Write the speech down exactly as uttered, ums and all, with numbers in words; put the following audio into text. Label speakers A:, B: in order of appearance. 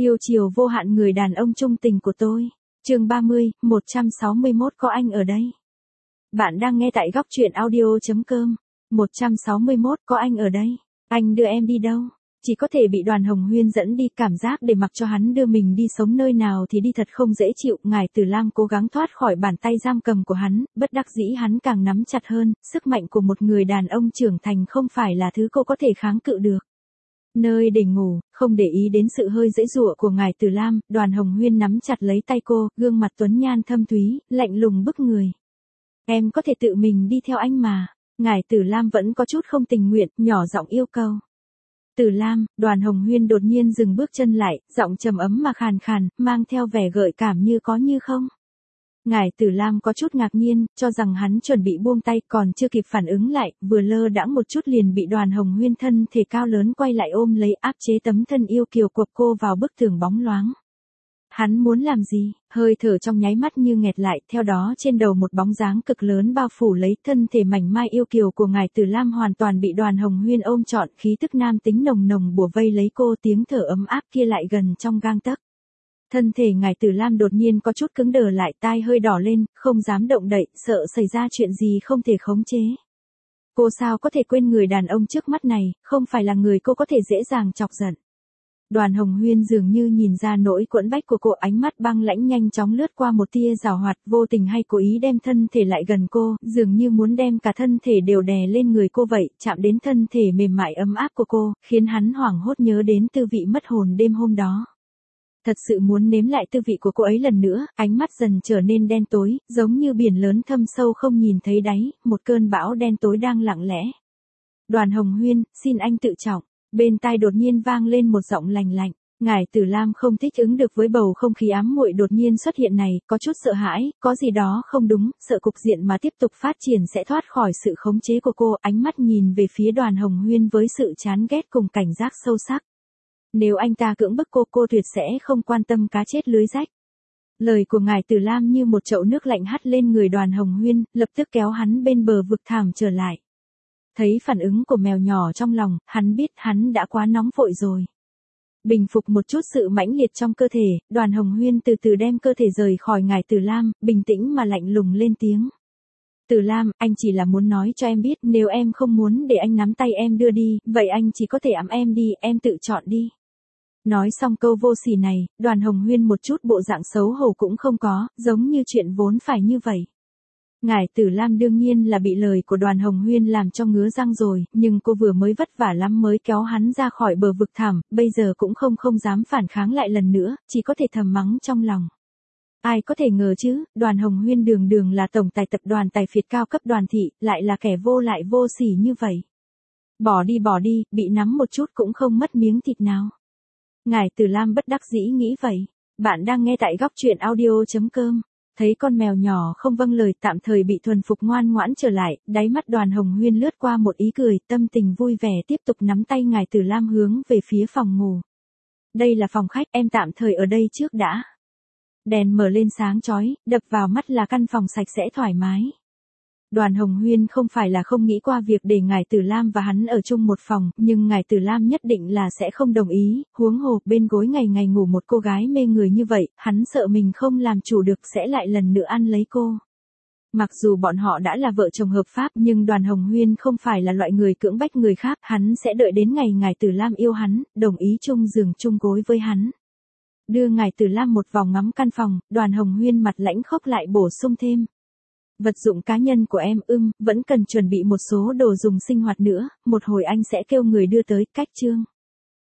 A: Yêu chiều vô hạn người đàn ông trung tình của tôi. Chương ba mươi, một trăm sáu mươi mốt có anh ở đây. Bạn đang nghe tại góc truyện audio chấm com. một trăm sáu mươi mốt có anh ở đây. Anh đưa em đi đâu? Chỉ có thể bị Đoàn Hồng Huyên dẫn đi, cảm giác để mặc cho hắn đưa mình đi sống nơi nào thì đi thật không dễ chịu. Ngải Tử Lam cố gắng thoát khỏi bàn tay giam cầm của hắn, bất đắc dĩ hắn càng nắm chặt hơn, sức mạnh của một người đàn ông trưởng thành không phải là thứ cô có thể kháng cự được. Nơi để ngủ, không để ý đến sự hơi giãy giụa của Ngải Tử Lam, Đoàn Hồng Huyên nắm chặt lấy tay cô, gương mặt tuấn nhan thâm thúy, lạnh lùng bức người. Em có thể tự mình đi theo anh mà. Ngải Tử Lam vẫn có chút không tình nguyện, nhỏ giọng yêu cầu. Tử Lam, Đoàn Hồng Huyên đột nhiên dừng bước chân lại, giọng trầm ấm mà khàn khàn, mang theo vẻ gợi cảm như có như không. Ngải Tử Lam có chút ngạc nhiên, cho rằng hắn chuẩn bị buông tay, còn chưa kịp phản ứng lại, vừa lơ đãng một chút liền bị Đoàn Hồng Huyên thân thể cao lớn quay lại ôm lấy, áp chế tấm thân yêu kiều của cô vào bức tường bóng loáng. Hắn muốn làm gì? Hơi thở trong nháy mắt như nghẹt lại, theo đó trên đầu một bóng dáng cực lớn bao phủ lấy, thân thể mảnh mai yêu kiều của Ngải Tử Lam hoàn toàn bị Đoàn Hồng Huyên ôm trọn, khí tức nam tính nồng nồng bủa vây lấy cô, tiếng thở ấm áp kia lại gần trong gang tấc. Thân thể Ngải Tử Lam đột nhiên có chút cứng đờ lại, tai hơi đỏ lên, không dám động đậy, sợ xảy ra chuyện gì không thể khống chế. Cô sao có thể quên người đàn ông trước mắt này, không phải là người cô có thể dễ dàng chọc giận. Đoàn Hồng Huyên dường như nhìn ra nỗi quẫn bách của cô, ánh mắt băng lãnh nhanh chóng lướt qua một tia giảo hoạt, vô tình hay cố ý đem thân thể lại gần cô, dường như muốn đem cả thân thể đều đè lên người cô vậy, chạm đến thân thể mềm mại ấm áp của cô, khiến hắn hoảng hốt nhớ đến tư vị mất hồn đêm hôm đó. Thật sự muốn nếm lại tư vị của cô ấy lần nữa, ánh mắt dần trở nên đen tối, giống như biển lớn thâm sâu không nhìn thấy đáy, một cơn bão đen tối đang lặng lẽ. Đoàn Hồng Huyên, xin anh tự trọng. Bên tai đột nhiên vang lên một giọng lành lạnh. Ngải Tử Lam không thích ứng được với bầu không khí ám muội đột nhiên xuất hiện này, có chút sợ hãi, có gì đó không đúng, sợ cục diện mà tiếp tục phát triển sẽ thoát khỏi sự khống chế của cô, ánh mắt nhìn về phía Đoàn Hồng Huyên với sự chán ghét cùng cảnh giác sâu sắc. Nếu anh ta cưỡng bức cô, cô tuyệt sẽ không quan tâm cá chết lưới rách. Lời của Ngải Tử Lam như một chậu nước lạnh hắt lên người Đoàn Hồng Huyên, lập tức kéo hắn bên bờ vực thảm trở lại. Thấy phản ứng của mèo nhỏ trong lòng, hắn biết hắn đã quá nóng vội rồi. Bình phục một chút sự mãnh liệt trong cơ thể, Đoàn Hồng Huyên từ từ đem cơ thể rời khỏi Ngải Tử Lam, bình tĩnh mà lạnh lùng lên tiếng. Tử Lam, anh chỉ là muốn nói cho em biết, nếu em không muốn để anh nắm tay em đưa đi, vậy anh chỉ có thể ẵm em đi, em tự chọn đi. Nói xong câu vô sỉ này, Đoàn Hồng Huyên một chút bộ dạng xấu hổ cũng không có, giống như chuyện vốn phải như vậy. Ngải Tử Lam đương nhiên là bị lời của Đoàn Hồng Huyên làm cho ngứa răng rồi, nhưng cô vừa mới vất vả lắm mới kéo hắn ra khỏi bờ vực thẳm, bây giờ cũng không không dám phản kháng lại lần nữa, chỉ có thể thầm mắng trong lòng. Ai có thể ngờ chứ, Đoàn Hồng Huyên đường đường là tổng tài tập đoàn tài phiệt cao cấp Đoàn thị, lại là kẻ vô lại vô sỉ như vậy. Bỏ đi bỏ đi, bị nắm một chút cũng không mất miếng thịt nào. Ngải Tử Lam bất đắc dĩ nghĩ vậy. Bạn đang nghe tại góc truyện audio chấm com. Thấy con mèo nhỏ không vâng lời, tạm thời bị thuần phục ngoan ngoãn trở lại, đáy mắt Đoàn Hồng Huyên lướt qua một ý cười, tâm tình vui vẻ tiếp tục nắm tay Ngải Tử Lam hướng về phía phòng ngủ. Đây là phòng khách, em tạm thời ở đây trước đã. Đèn mở lên sáng chói, đập vào mắt là căn phòng sạch sẽ thoải mái. Đoàn Hồng Huyên không phải là không nghĩ qua việc để Ngải Tử Lam và hắn ở chung một phòng, nhưng Ngải Tử Lam nhất định là sẽ không đồng ý, huống hồ, bên gối ngày ngày ngủ một cô gái mê người như vậy, hắn sợ mình không làm chủ được sẽ lại lần nữa ăn lấy cô. Mặc dù bọn họ đã là vợ chồng hợp pháp nhưng Đoàn Hồng Huyên không phải là loại người cưỡng bách người khác, hắn sẽ đợi đến ngày Ngải Tử Lam yêu hắn, đồng ý chung giường chung gối với hắn. Đưa Ngải Tử Lam một vòng ngắm căn phòng, Đoàn Hồng Huyên mặt lãnh khốc lại bổ sung thêm. Vật dụng cá nhân của em ưm, vẫn cần chuẩn bị một số đồ dùng sinh hoạt nữa, một hồi anh sẽ kêu người đưa tới, cách chương.